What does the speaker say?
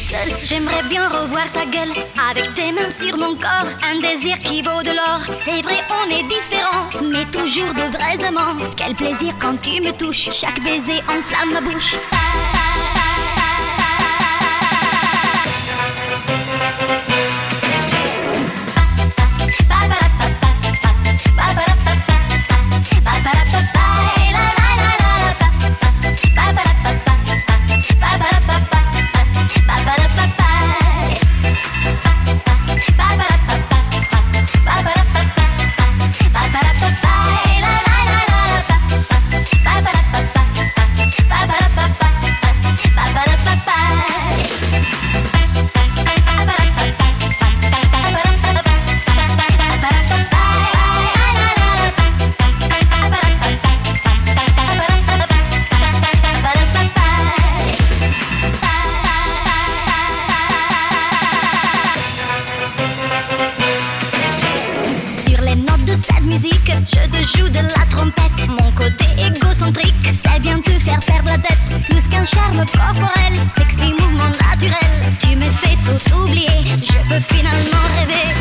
seule, j'aimerais bien revoir ta gueule avec tes mains sur mon corps, un désir qui vaut de l'or. C'est vrai, on est différents, mais toujours de vrais amants. Quel plaisir quand tu me touches, chaque baiser enflamme ma bouche. Je te joue de la trompette, mon côté égocentrique sait bien te faire perdre la tête. Plus qu'un charme corporel, sexy mouvement naturel, tu me fais tout oublier, je peux finalement rêver.